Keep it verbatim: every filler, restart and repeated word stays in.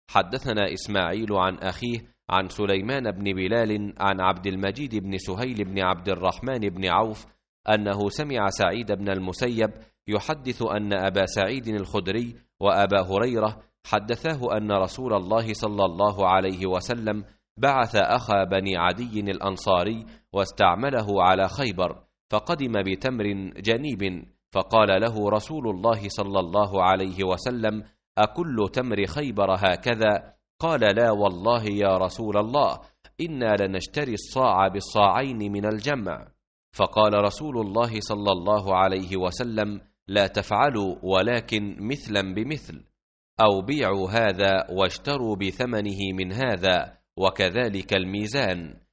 حدثنا إسماعيل عن أخيه عن سليمان بن بلال عن عبد المجيد بن سهيل بن عبد الرحمن بن عوف أنه سمع سعيد بن المسيب يحدث أن أبا سعيد الخدري وأبا هريرة حدثاه أن رسول الله صلى الله عليه وسلم بعث أخا بني عدي الأنصاري واستعمله على خيبر، فقدم بتمر جنيب، فقال له رسول الله صلى الله عليه وسلم: أكل تمر خيبر هكذا؟ قال: لا والله يا رسول الله، إنا لنشتري الصاع بالصاعين من الجمع. فقال رسول الله صلى الله عليه وسلم: لا تفعلوا، ولكن مثلا بمثل، أو بيعوا هذا واشتروا بثمنه من هذا، وكذلك الميزان.